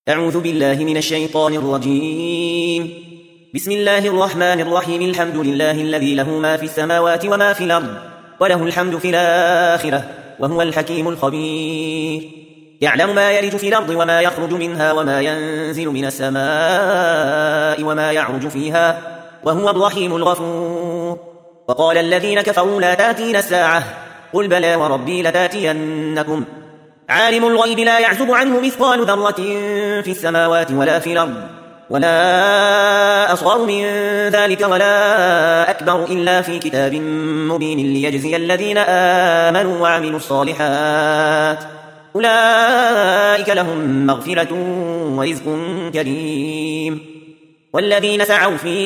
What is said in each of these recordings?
أعوذ بالله من الشيطان الرجيم. بسم الله الرحمن الرحيم. الحمد لله الذي له ما في السماوات وما في الأرض وله الحمد في الآخرة وهو الحكيم الخبير. يعلم ما يلج في الأرض وما يخرج منها وما ينزل من السماء وما يعرج فيها وهو الرحيم الغفور. وقال الذين كفروا لا تأتينا الساعة قل بلى وربي لتأتينكم عالم الغيب لا يعزب عنه مثقال ذرة في السماوات ولا في الأرض ولا أصغر من ذلك ولا أكبر إلا في كتاب مبين ليجزي الذين آمنوا وعملوا الصالحات أولئك لهم مغفرة ورزق كريم. والذين سعوا في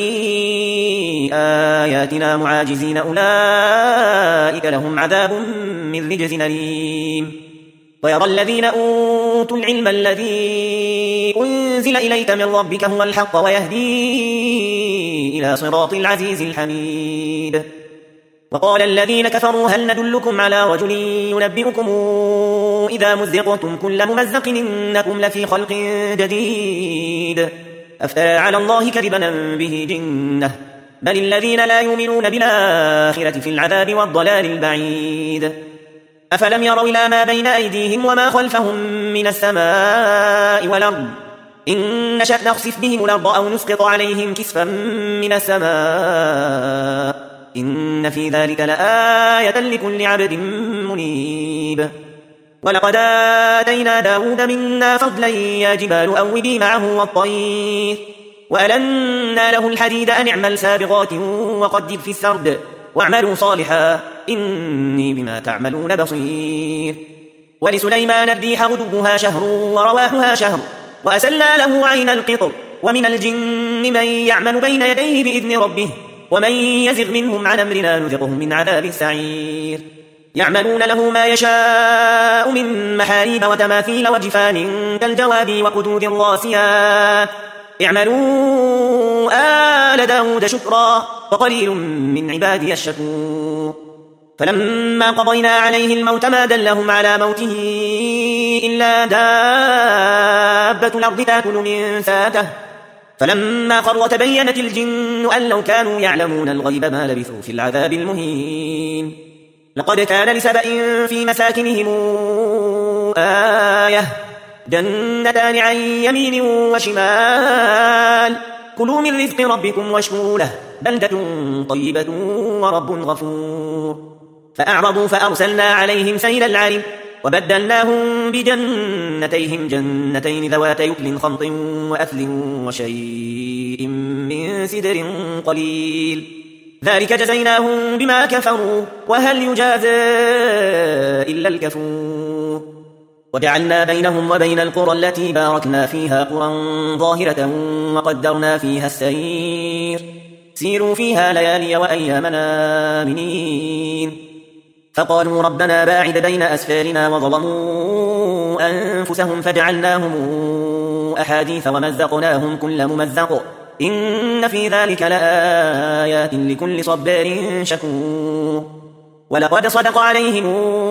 آياتنا معاجزين أولئك لهم عذاب من رجز أليم. ويرى الذين أوتوا العلم الذي أنزل إليك من ربك هو الحق ويهدي إلى صراط العزيز الحميد. وقال الذين كفروا هل ندلكم على رجل ينبئكم إذا مزقتم كل ممزق إنكم لفي خلق جديد أفترى على الله كذبا به جنة بل الذين لا يؤمنون بالآخرة في العذاب والضلال البعيد. أفلم يروا إلى ما بين أيديهم وما خلفهم من السماء والأرض إن نشأ نخسف بهم الأرض أو نسقط عليهم كسفا من السماء إن في ذلك لآية لكل عبد منيب. ولقد آتينا داود منا فضلا يا جبال أوبي معه والطير وألنا له الحديد أن اعمل سابغات وقدر في السرد واعملوا صالحا إني بما تعملون بصير. ولسليمان الريح غدوها شهر ورواحها شهر وأسلنا له عين القطر ومن الجن من يعمل بين يديه بإذن ربه ومن يزغ منهم عن أمرنا نذقه من عذاب السعير. يعملون له ما يشاء من محاريب وتماثيل وجفان كالجواب وقدود الراسيات اعملوا آل داود شكرا وقليل من عبادي الشكور. فلما قضينا عليه الموت ما دلهم على موته إلا دابة الأرض تأكل من ساته فلما خر تبينت الجن أن لو كانوا يعلمون الغيب ما لبثوا في العذاب المهين. لقد كان لسبأ في مساكنهم آية جنتان عن يمين وشمال كلوا من رزق ربكم واشكروا له بلدة طيبة ورب غفور. فأعرضوا فأرسلنا عليهم سيل العرم وبدلناهم بجنتيهم جنتين ذوات يكل خمط وأثل وشيء من سدر قليل ذلك جزيناهم بما كفروا وهل يجازى إلا الكفور. وجعلنا بينهم وبين القرى التي باركنا فيها قرى ظاهرة وقدرنا فيها السير سيروا فيها ليالي وأيامنا آمنين. فقالوا ربنا باعد بين أسفارنا وظلموا أنفسهم فجعلناهم أحاديث ومزقناهم كل ممزق إن في ذلك لآيات لكل صبار شكور. ولقد صدق عليهم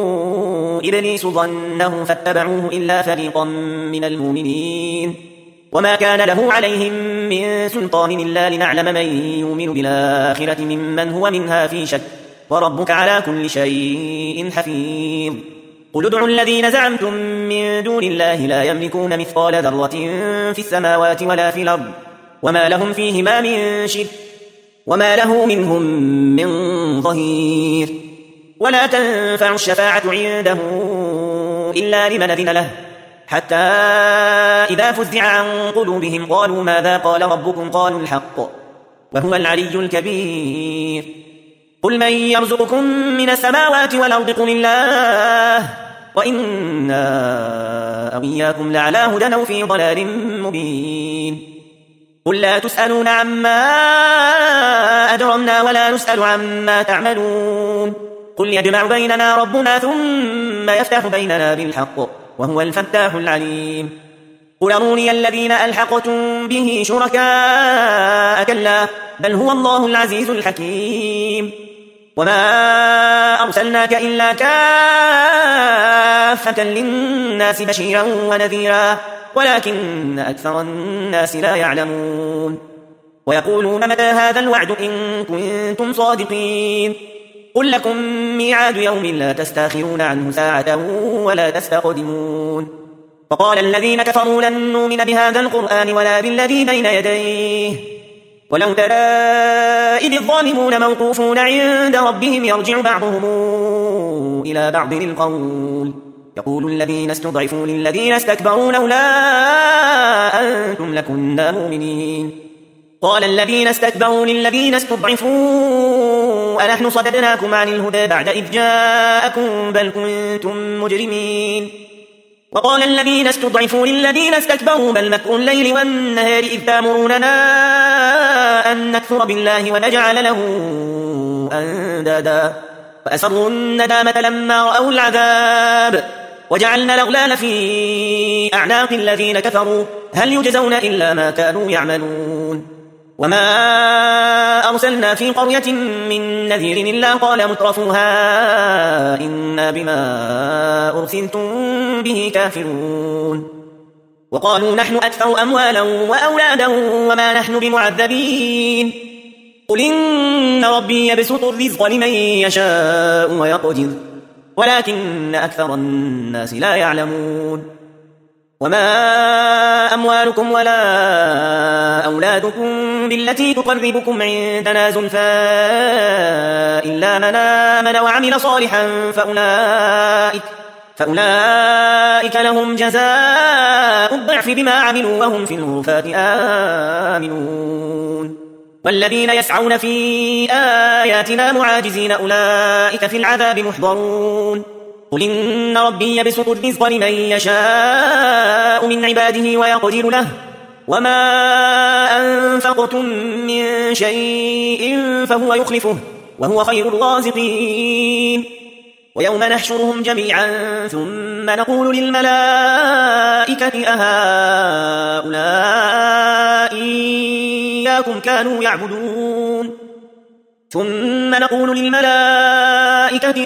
إبليس ظنه فاتبعوه إلا فريقا من المؤمنين وما كان له عليهم من سلطان إلا لنعلم من يؤمن بالآخرة ممن هو منها في شك وربك على كل شيء حفيظ. قل ادعوا الذين زعمتم من دون الله لا يملكون مثقال ذرة في السماوات ولا في الأرض وما لهم فيهما من شرك وما له منهم من ظهير. ولا تنفع الشفاعة عنده إلا لمن أذن له حتى إذا فزع عن قلوبهم قالوا ماذا قال ربكم قالوا الحق وهو العلي الكبير. قل من يرزقكم من السماوات والأرض قل الله وإنا أو إياكم لعلى هدى أو في ضلال مبين. قل لا تسألون عما أجرمنا ولا نسأل عما تعملون قل يجمع بيننا ربنا ثم يفتح بيننا بالحق وهو الفتاح العليم. قل أروني الذين ألحقتم به شركاء كلا بل هو الله العزيز الحكيم. وما أرسلناك إلا كافة للناس بشيرا ونذيرا ولكن أكثر الناس لا يعلمون ويقولون متى هذا الوعد إن كنتم صادقين قل لكم ميعاد يوم لا تستاخرون عنه ساعة ولا تستقدمون وقال الذين كفروا لن نؤمن بهذا القرآن ولا بالذي بين يديه ولو ترى إذ الظالمون موقوفون عند ربهم يرجع بعضهم إلى بعض القول يقول الذين استضعفوا للذين استكبروا لولا أنتم لكنا مؤمنين قال الذين استكبروا للذين استضعفوا أنحن صددناكم عن الهدى بعد إذ جاءكم بل كنتم مجرمين وقال الذين استضعفوا للذين استكبروا بل مكر الليل والنهار إذ تأمروننا أن نكفر بالله ونجعل له أندادا فأسروا الندامة لما رأوا العذاب وجعلنا الأغلال في أعناق الذين كفروا هل يجزون إلا ما كانوا يعملون وما أرسلنا في قرية من نذير إلا قال مترفوها إنا بما أرسلتم به كافرون وقالوا نحن أكثر أموالا وأولادا وما نحن بمعذبين قل إن ربي يبسط الرزق لمن يشاء ويقدر ولكن أكثر الناس لا يعلمون وما أموالكم ولا أولادكم بالتي تقربكم عندنا زلفى إلا من آمن وعمل صالحا فأولئك لهم جزاء الضعف بما عملوا وهم في الغرفات آمنون والذين يسعون في آياتنا معاجزين أولئك في العذاب محضرون قل إن ربي يبسط الرزق لمن يشاء من عباده ويقدر له وما أنفقتم من شيء فهو يخلفه وهو خير الرازقين ويوم نحشرهم جميعا ثم نقول للملائكة أهؤلاء إياكم كانوا يعبدون ثم نقول للملائكة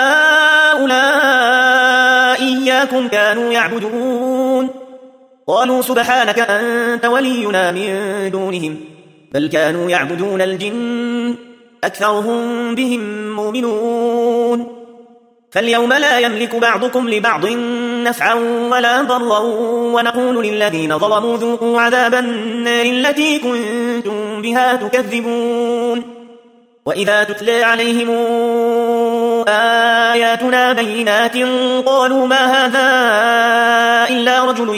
أهؤلاء إياكم كانوا يعبدون قالوا سبحانك أنت ولينا من دونهم بل كانوا يعبدون الجن أكثرهم بهم مؤمنون فاليوم لا يملك بعضكم لبعض نفعا ولا ضرا ونقول للذين ظلموا ذوقوا عذاب النار التي كنتم بها تكذبون وإذا تتلى عليهم آياتنا بينات قالوا ما هذا إلا رجل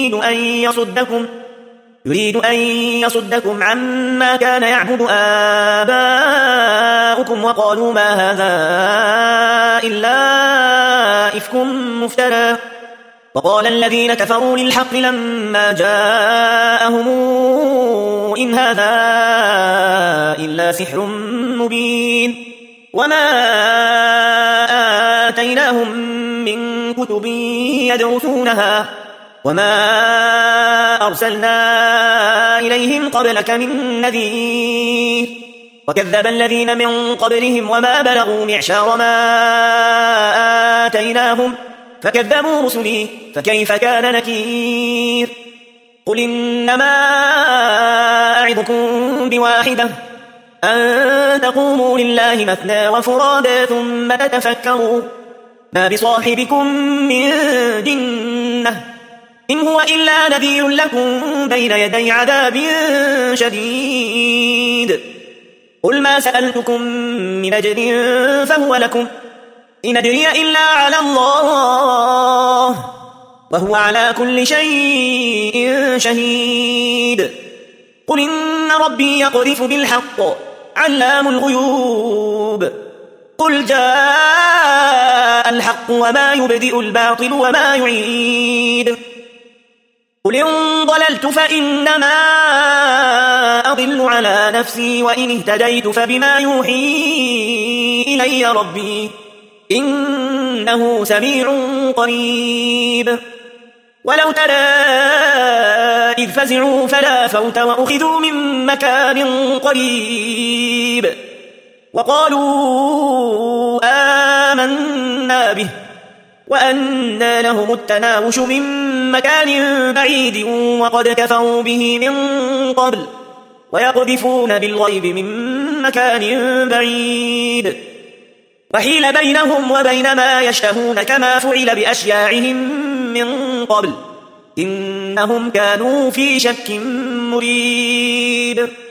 يريد أن يصدكم عما كان يعبد آباؤكم وقالوا ما هذا إلا إفك مفترى وقال الذين كفروا للحق لما جاءهم إن هذا إلا سحر مبين وما آتيناهم من كتب يدرسونها وما أرسلنا إليهم قبلك من نذير وكذب الذين من قبلهم وما بلغوا معشار ما آتيناهم فكذبوا رسلي فكيف كان نكير قل إنما أعظكم بواحدة أن تقوموا لله مثنى وفرادا ثم تتفكروا ما بصاحبكم من جنة إن هو إلا نذير لكم بين يدي عذاب شديد قل ما سألتكم من أجر فهو لكم إن أدري إلا على الله وهو على كل شيء شهيد قل إن ربي يقذف بالحق علام الغيوب قل جاء الحق وما يبدئ الباطل وما يعيد قل إن ضللت فإنما أضل على نفسي وإن اهتديت فبما يوحي إلي ربي إنه سميع قريب ولو ترى إذ فزعوا فلا فوت وأخذوا من مكان قريب وقالوا آمنا به وأنى لهم التناوش من مكان بعيد وقد كفروا به من قبل ويقذفون بالغيب من مكان بعيد وحيل بينهم وبين ما يشتهون كما فعل بأشياعهم من قبل إنهم كانوا في شك مريب